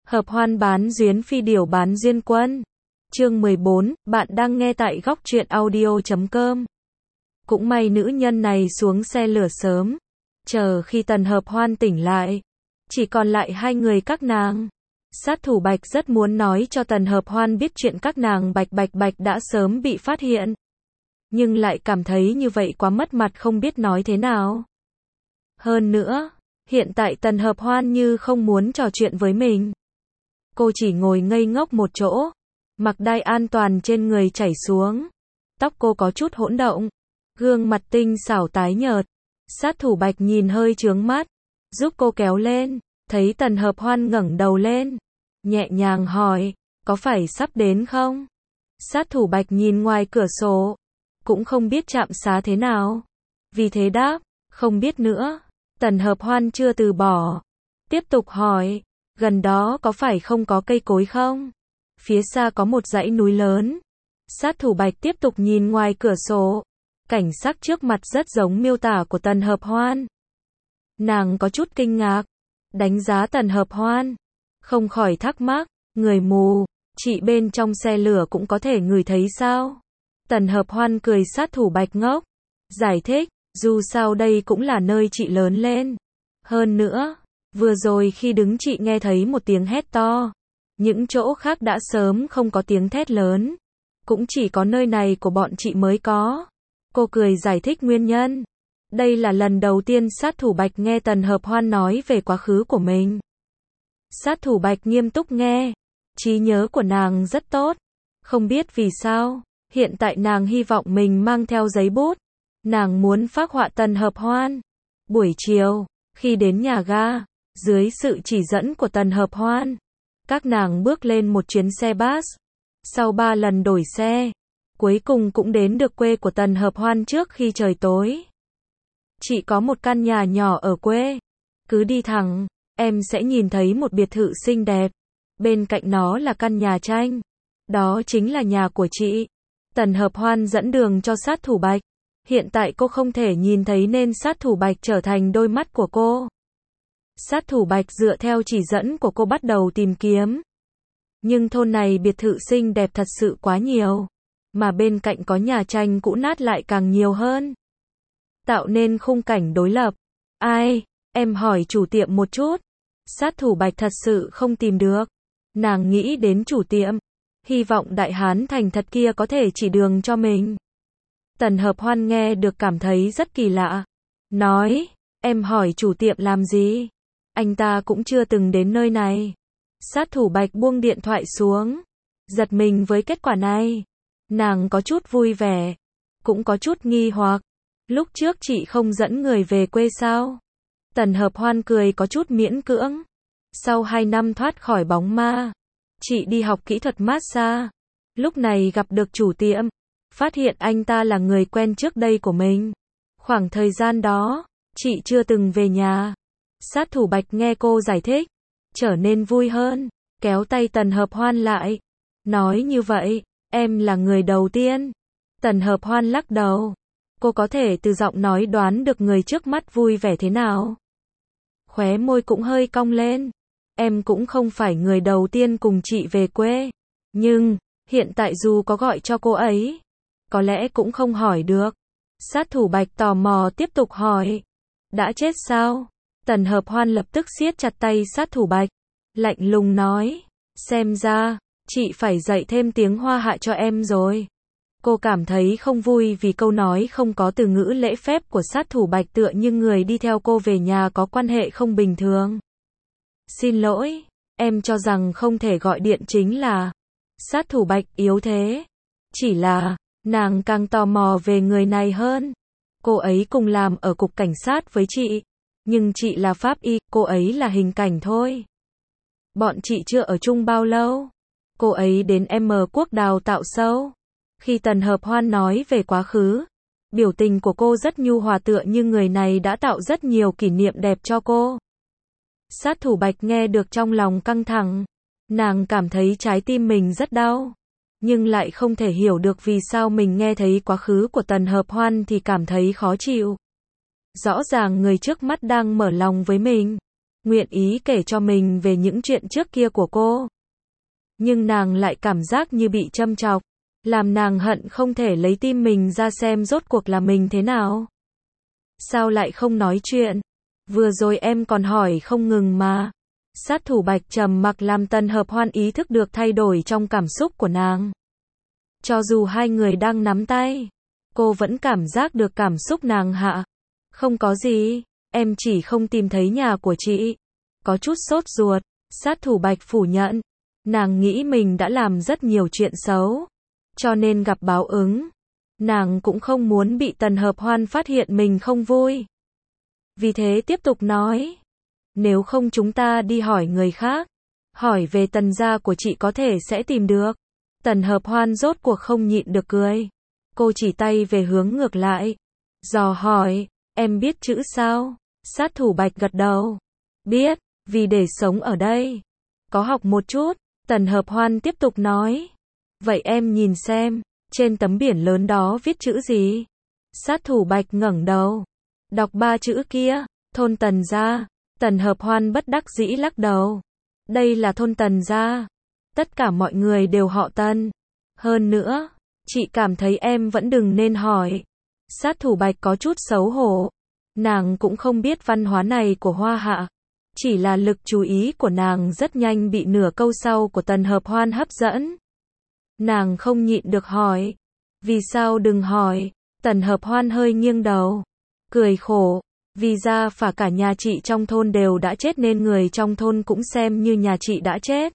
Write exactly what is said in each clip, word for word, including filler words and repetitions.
Hợp hoan bán duyên phi điểu bán duyên quân. Chương mười bốn, bạn đang nghe tại góc truyện audio chấm com. Cũng may nữ nhân này xuống xe lửa sớm. Chờ khi Tần Hợp Hoan tỉnh lại, chỉ còn lại hai người các nàng. Sát thủ Bạch rất muốn nói cho Tần Hợp Hoan biết chuyện các nàng Bạch Bạch Bạch đã sớm bị phát hiện. Nhưng lại cảm thấy như vậy quá mất mặt, không biết nói thế nào. Hơn nữa, hiện tại Tần Hợp Hoan như không muốn trò chuyện với mình. Cô chỉ ngồi ngây ngốc một chỗ, mặc đai an toàn trên người chảy xuống. Tóc cô có chút hỗn động, gương mặt tinh xảo tái nhợt. Sát thủ Bạch nhìn hơi chướng mắt, giúp cô kéo lên, thấy Tần Hợp Hoan ngẩng đầu lên, nhẹ nhàng hỏi, có phải sắp đến không? Sát thủ Bạch nhìn ngoài cửa sổ, cũng không biết trạm xá thế nào. Vì thế đáp, không biết nữa. Tần Hợp Hoan chưa từ bỏ, tiếp tục hỏi, gần đó có phải không có cây cối không? Phía xa có một dãy núi lớn. Sát thủ Bạch tiếp tục nhìn ngoài cửa sổ. Cảnh sắc trước mặt rất giống miêu tả của Tần Hợp Hoan. Nàng có chút kinh ngạc, đánh giá Tần Hợp Hoan, không khỏi thắc mắc, người mù, chị bên trong xe lửa cũng có thể ngửi thấy sao? Tần Hợp Hoan cười sát thủ Bạch ngốc, giải thích, dù sao đây cũng là nơi chị lớn lên. Hơn nữa, vừa rồi khi đứng chị nghe thấy một tiếng hét to. Những chỗ khác đã sớm không có tiếng thét lớn. Cũng chỉ có nơi này của bọn chị mới có. Cô cười giải thích nguyên nhân. Đây là lần đầu tiên sát thủ Bạch nghe Tần Hợp Hoan nói về quá khứ của mình. Sát thủ Bạch nghiêm túc nghe. Trí nhớ của nàng rất tốt. Không biết vì sao, hiện tại nàng hy vọng mình mang theo giấy bút. Nàng muốn phác họa Tần Hợp Hoan. Buổi chiều, khi đến nhà ga, dưới sự chỉ dẫn của Tần Hợp Hoan, các nàng bước lên một chuyến xe bus. Sau ba lần đổi xe, cuối cùng cũng đến được quê của Tần Hợp Hoan trước khi trời tối. Chị có một căn nhà nhỏ ở quê. Cứ đi thẳng, em sẽ nhìn thấy một biệt thự xinh đẹp. Bên cạnh nó là căn nhà tranh. Đó chính là nhà của chị. Tần Hợp Hoan dẫn đường cho sát thủ Bạch. Hiện tại cô không thể nhìn thấy nên sát thủ Bạch trở thành đôi mắt của cô. Sát thủ Bạch dựa theo chỉ dẫn của cô bắt đầu tìm kiếm. Nhưng thôn này biệt thự xinh đẹp thật sự quá nhiều. Mà bên cạnh có nhà tranh cũ nát lại càng nhiều hơn. Tạo nên khung cảnh đối lập. Ai, em hỏi chủ tiệm một chút. Sát thủ Bạch thật sự không tìm được. Nàng nghĩ đến chủ tiệm. Hy vọng đại hán thành thật kia có thể chỉ đường cho mình. Tần Hợp Hoan nghe được cảm thấy rất kỳ lạ. Nói, em hỏi chủ tiệm làm gì? Anh ta cũng chưa từng đến nơi này. Sát thủ Bạch buông điện thoại xuống. Giật mình với kết quả này. Nàng có chút vui vẻ. Cũng có chút nghi hoặc. Lúc trước chị không dẫn người về quê sao? Tần Hợp Hoan cười có chút miễn cưỡng. Sau hai năm thoát khỏi bóng ma, chị đi học kỹ thuật massage. Lúc này gặp được chủ tiệm. Phát hiện anh ta là người quen trước đây của mình. Khoảng thời gian đó, chị chưa từng về nhà. Sát thủ Bạch nghe cô giải thích, trở nên vui hơn, kéo tay Tần Hợp Hoan lại. Nói như vậy, em là người đầu tiên. Tần Hợp Hoan lắc đầu. Cô có thể từ giọng nói đoán được người trước mắt vui vẻ thế nào. Khóe môi cũng hơi cong lên. Em cũng không phải người đầu tiên cùng chị về quê. Nhưng, hiện tại dù có gọi cho cô ấy, có lẽ cũng không hỏi được. Sát thủ Bạch tò mò tiếp tục hỏi. Đã chết sao? Tần Hợp Hoan lập tức siết chặt tay sát thủ Bạch. Lạnh lùng nói. Xem ra, chị phải dạy thêm tiếng Hoa Hạ cho em rồi. Cô cảm thấy không vui vì câu nói không có từ ngữ lễ phép của sát thủ Bạch tựa như người đi theo cô về nhà có quan hệ không bình thường. Xin lỗi, em cho rằng không thể gọi điện chính là. Sát thủ Bạch yếu thế. Chỉ là, nàng càng tò mò về người này hơn. Cô ấy cùng làm ở cục cảnh sát với chị. Nhưng chị là pháp y, cô ấy là hình cảnh thôi. Bọn chị chưa ở chung bao lâu. Cô ấy đến M Quốc đào tạo sâu. Khi Tần Hợp Hoan nói về quá khứ, biểu tình của cô rất nhu hòa tựa như người này đã tạo rất nhiều kỷ niệm đẹp cho cô. Sát thủ Bạch nghe được trong lòng căng thẳng. Nàng cảm thấy trái tim mình rất đau. Nhưng lại không thể hiểu được vì sao mình nghe thấy quá khứ của Tần Hợp Hoan thì cảm thấy khó chịu. Rõ ràng người trước mắt đang mở lòng với mình. nguyện ý kể cho mình về những chuyện trước kia của cô. Nhưng nàng lại cảm giác như bị châm chọc, làm nàng hận không thể lấy tim mình ra xem rốt cuộc là mình thế nào. Sao lại không nói chuyện? Vừa rồi em còn hỏi không ngừng mà. Sát thủ Bạch trầm mặc làm Tần Hợp Hoan ý thức được thay đổi trong cảm xúc của nàng. Cho dù hai người đang nắm tay, cô vẫn cảm giác được cảm xúc nàng hạ. Không có gì, em chỉ không tìm thấy nhà của chị. Có chút sốt ruột, sát thủ Bạch phủ nhận. Nàng nghĩ mình đã làm rất nhiều chuyện xấu, cho nên gặp báo ứng. Nàng cũng không muốn bị Tần Hợp Hoan phát hiện mình không vui. Vì thế tiếp tục nói, nếu không chúng ta đi hỏi người khác. Hỏi về Tần gia của chị có thể sẽ tìm được. Tần Hợp Hoan rốt cuộc không nhịn được cười. Cô chỉ tay về hướng ngược lại. Dò hỏi, em biết chữ sao? Sát thủ Bạch gật đầu. Biết, vì để sống ở đây. Có học một chút. Tần Hợp Hoan tiếp tục nói. Vậy em nhìn xem, trên tấm biển lớn đó viết chữ gì? Sát thủ Bạch ngẩng đầu. Đọc ba chữ kia, thôn Tần gia. Tần Hợp Hoan bất đắc dĩ lắc đầu. Đây là thôn Tần gia. Tất cả mọi người đều họ Tần. Hơn nữa, chị cảm thấy em vẫn đừng nên hỏi. Sát thủ Bạch có chút xấu hổ. Nàng cũng không biết văn hóa này của Hoa Hạ. Chỉ là lực chú ý của nàng rất nhanh bị nửa câu sau của Tần Hợp Hoan hấp dẫn. Nàng không nhịn được hỏi. Vì sao đừng hỏi? Tần Hợp Hoan hơi nghiêng đầu. Cười khổ. Vì ra phả cả nhà chị trong thôn đều đã chết nên người trong thôn cũng xem như nhà chị đã chết.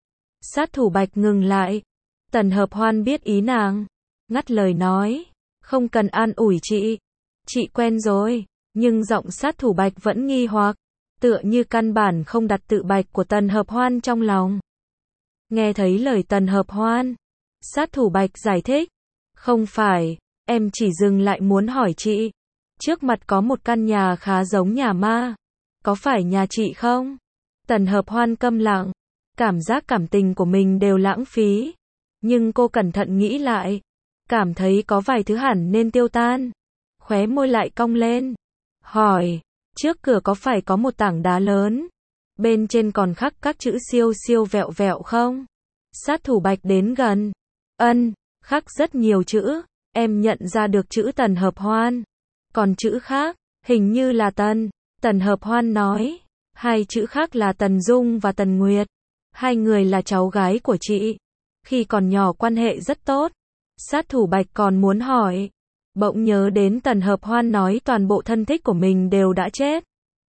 Sát thủ Bạch ngừng lại. Tần Hợp Hoan biết ý nàng. Ngắt lời nói. Không cần an ủi chị. Chị quen rồi. Nhưng giọng sát thủ Bạch vẫn nghi hoặc. Tựa như căn bản không đặt tự Bạch của Tần Hợp Hoan trong lòng. Nghe thấy lời Tần Hợp Hoan. Sát thủ Bạch giải thích. Không phải, em chỉ dừng lại muốn hỏi chị. Trước mặt có một căn nhà khá giống nhà ma. Có phải nhà chị không? Tần Hợp Hoan câm lặng. Cảm giác cảm tình của mình đều lãng phí. Nhưng cô cẩn thận nghĩ lại. Cảm thấy có vài thứ hẳn nên tiêu tan. Khóe môi lại cong lên. Hỏi, trước cửa có phải có một tảng đá lớn? Bên trên còn khắc các chữ siêu siêu vẹo vẹo không? Sát thủ Bạch đến gần. Ân, khắc rất nhiều chữ. Em nhận ra được chữ Tần Hợp Hoan. Còn chữ khác, hình như là Tần. Tần Hợp Hoan nói. Hai chữ khác là Tần Dung và Tần Nguyệt. Hai người là cháu gái của chị. Khi còn nhỏ quan hệ rất tốt. Sát thủ Bạch còn muốn hỏi. Bỗng nhớ đến Tần Hợp Hoan nói toàn bộ thân thích của mình đều đã chết.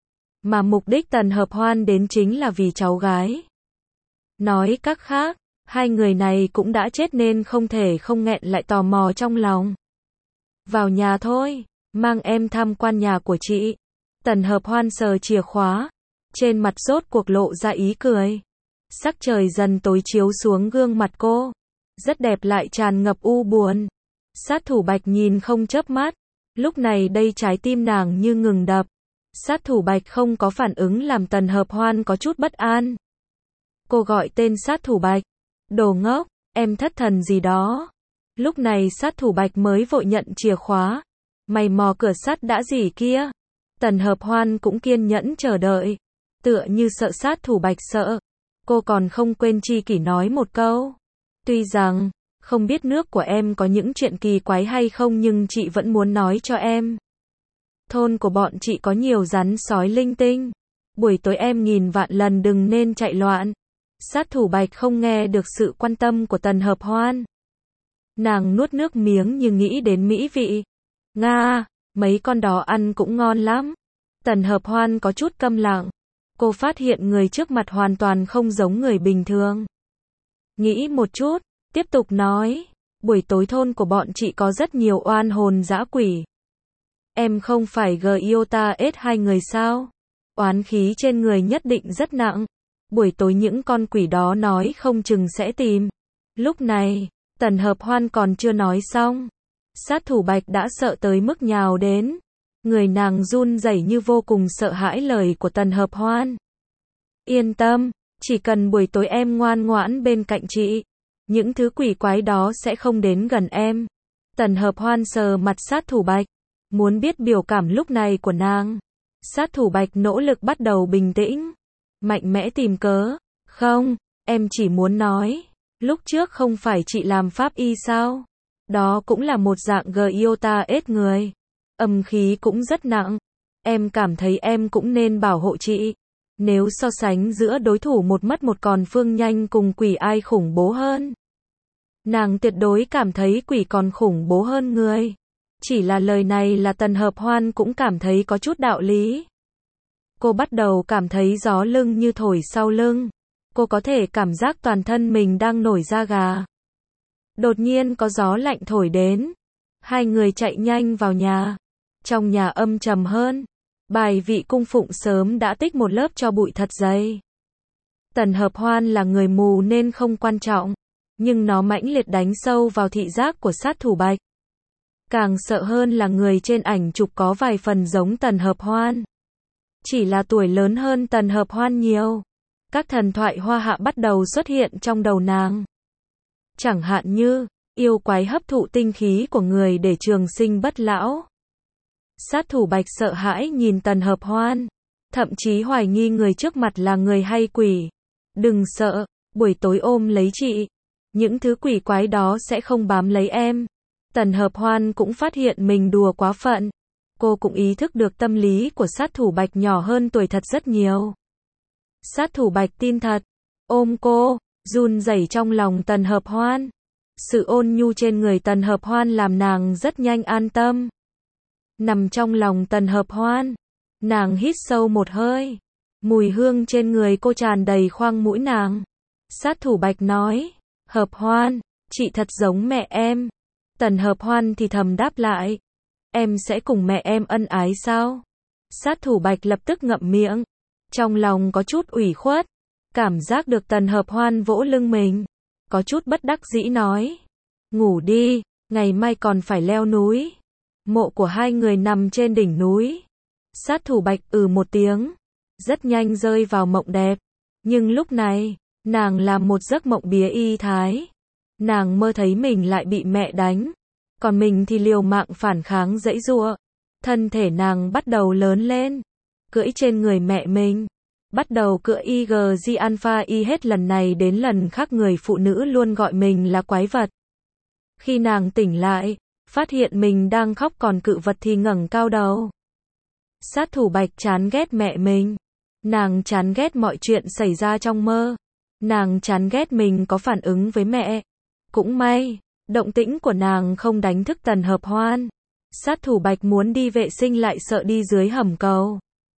Mà mục đích Tần Hợp Hoan đến chính là vì cháu gái. Nói cách khác, hai người này cũng đã chết nên không thể không nghẹn lại tò mò trong lòng. Vào nhà thôi, mang em tham quan nhà của chị. Tần Hợp Hoan sờ chìa khóa. Trên mặt rốt cuộc lộ ra ý cười. Sắc trời dần tối chiếu xuống gương mặt cô. Rất đẹp lại tràn ngập u buồn. Sát thủ Bạch nhìn không chớp mắt. Lúc này đây trái tim nàng như ngừng đập. Sát thủ Bạch không có phản ứng làm Tần Hợp Hoan có chút bất an. Cô gọi tên sát thủ Bạch. Đồ ngốc, em thất thần gì đó. Lúc này sát thủ Bạch mới vội nhận chìa khóa. Mày mò cửa sắt đã gì kia. Tần Hợp Hoan cũng kiên nhẫn chờ đợi. Tựa như sợ sát thủ Bạch sợ. Cô còn không quên chi kỷ nói một câu. Tuy rằng, không biết nước của em có những chuyện kỳ quái hay không nhưng chị vẫn muốn nói cho em. Thôn của bọn chị có nhiều rắn sói linh tinh. Buổi tối em nghìn vạn lần đừng nên chạy loạn. Sát thủ Bạch không nghe được sự quan tâm của Tần Hợp Hoan. Nàng nuốt nước miếng như nghĩ đến mỹ vị. Nga, mấy con đó ăn cũng ngon lắm. Tần Hợp Hoan có chút câm lặng. Cô phát hiện người trước mặt hoàn toàn không giống người bình thường. Nghĩ một chút, tiếp tục nói. Buổi tối thôn của bọn chị có rất nhiều oan hồn dã quỷ. Em không phải Giota ết hai người sao? Oán khí trên người nhất định rất nặng. Buổi tối những con quỷ đó nói không chừng sẽ tìm. Lúc này, Tần Hợp Hoan còn chưa nói xong. Sát thủ Bạch đã sợ tới mức nhào đến. Người nàng run rẩy như vô cùng sợ hãi lời của Tần Hợp Hoan. Yên tâm, chỉ cần buổi tối em ngoan ngoãn bên cạnh chị. Những thứ quỷ quái đó sẽ không đến gần em. Tần Hợp Hoan sờ mặt sát thủ Bạch. Muốn biết biểu cảm lúc này của nàng. Sát thủ Bạch nỗ lực bắt đầu bình tĩnh, mạnh mẽ tìm cớ. Không, em chỉ muốn nói, lúc trước không phải chị làm pháp y sao? Đó cũng là một dạng Gyota ết người. Âm khí cũng rất nặng. Em cảm thấy em cũng nên bảo hộ chị. Nếu so sánh giữa đối thủ một mất một còn Phương Nhanh cùng quỷ ai khủng bố hơn? Nàng tuyệt đối cảm thấy quỷ còn khủng bố hơn người. Chỉ là lời này là Tần Hợp Hoan cũng cảm thấy có chút đạo lý. Cô bắt đầu cảm thấy gió lưng như thổi sau lưng. Cô có thể cảm giác toàn thân mình đang nổi da gà. Đột nhiên có gió lạnh thổi đến. Hai người chạy nhanh vào nhà. Trong nhà âm trầm hơn. Bài vị cung phụng sớm đã tích một lớp tro bụi thật dày. Tần Hợp Hoan là người mù nên không quan trọng. Nhưng nó mãnh liệt đánh sâu vào thị giác của sát thủ Bạch. Càng sợ hơn là người trên ảnh chụp có vài phần giống Tần Hợp Hoan. Chỉ là tuổi lớn hơn Tần Hợp Hoan nhiều. Các thần thoại hoa hạ bắt đầu xuất hiện trong đầu nàng. Chẳng hạn như, yêu quái hấp thụ tinh khí của người để trường sinh bất lão. Sát thủ Bạch sợ hãi nhìn Tần Hợp Hoan. Thậm chí hoài nghi người trước mặt là người hay quỷ. Đừng sợ, buổi tối ôm lấy chị. Những thứ quỷ quái đó sẽ không bám lấy em. Tần Hợp Hoan cũng phát hiện mình đùa quá phận. Cô cũng ý thức được tâm lý của sát thủ Bạch nhỏ hơn tuổi thật rất nhiều. Sát thủ Bạch tin thật. Ôm cô, run rẩy trong lòng Tần Hợp Hoan. Sự ôn nhu trên người Tần Hợp Hoan làm nàng rất nhanh an tâm. Nằm trong lòng Tần Hợp Hoan. Nàng hít sâu một hơi. Mùi hương trên người cô tràn đầy khoang mũi nàng. Sát thủ Bạch nói. Hợp Hoan, chị thật giống mẹ em. Tần Hợp Hoan thì thầm đáp lại. Em sẽ cùng mẹ em ân ái sao? Sát thủ Bạch lập tức ngậm miệng. Trong lòng có chút ủy khuất. Cảm giác được Tần Hợp Hoan vỗ lưng mình. Có chút bất đắc dĩ nói. Ngủ đi, ngày mai còn phải leo núi. Mộ của hai người nằm trên đỉnh núi. Sát thủ Bạch ừ một tiếng. Rất nhanh rơi vào mộng đẹp. Nhưng lúc này, nàng làm một giấc mộng bía y thái. Nàng mơ thấy mình lại bị mẹ đánh. Còn mình thì liều mạng phản kháng giãy giụa. Thân thể nàng bắt đầu lớn lên. Cưỡi trên người mẹ mình. Bắt đầu cưỡi i giê giê Alpha Y hết lần này đến lần khác người phụ nữ luôn gọi mình là quái vật. Khi nàng tỉnh lại, phát hiện mình đang khóc còn cự vật thì ngẩng cao đầu. Sát thủ Bạch chán ghét mẹ mình. Nàng chán ghét mọi chuyện xảy ra trong mơ. Nàng chán ghét mình có phản ứng với mẹ. Cũng may, động tĩnh của nàng không đánh thức Tần Hợp Hoan. Sát thủ Bạch muốn đi vệ sinh lại sợ đi dưới hầm cầu.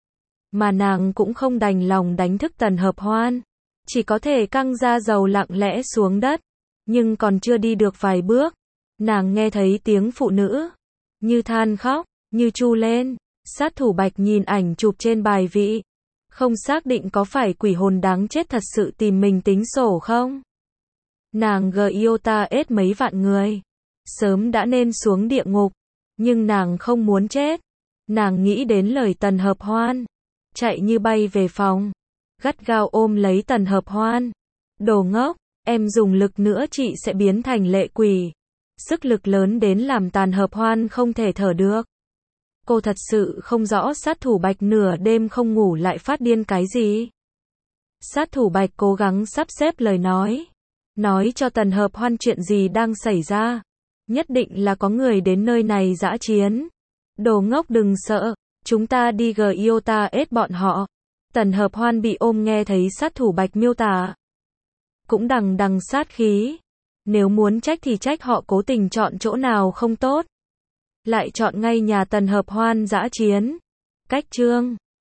Mà nàng cũng không đành lòng đánh thức Tần Hợp Hoan. Chỉ có thể căng ra dầu lặng lẽ xuống đất. Nhưng còn chưa đi được vài bước. Nàng nghe thấy tiếng phụ nữ. Như than khóc, như tru lên. Sát thủ Bạch nhìn ảnh chụp trên bài vị. Không xác định có phải quỷ hồn đáng chết thật sự tìm mình tính sổ không? Nàng Gyota ết mấy vạn người. Sớm đã nên xuống địa ngục. Nhưng nàng không muốn chết. Nàng nghĩ đến lời Tần Hợp Hoan. Chạy như bay về phòng. Gắt gao ôm lấy Tần Hợp Hoan. Đồ ngốc, em dùng lực nữa chị sẽ biến thành lệ quỷ. Sức lực lớn đến làm Tần Hợp Hoan không thể thở được. Cô thật sự không rõ sát thủ Bạch nửa đêm không ngủ lại phát điên cái gì. Sát thủ Bạch cố gắng sắp xếp lời nói. Nói cho Tần Hợp Hoan chuyện gì đang xảy ra. Nhất định là có người đến nơi này dã chiến. Đồ ngốc đừng sợ. Chúng ta đi Gyota ết bọn họ. Tần Hợp Hoan bị ôm nghe thấy sát thủ Bạch miêu tả. Cũng đằng đằng sát khí. Nếu muốn trách thì trách họ cố tình chọn chỗ nào không tốt. Lại chọn ngay nhà Tần Hợp Hoan dã chiến. Cách chương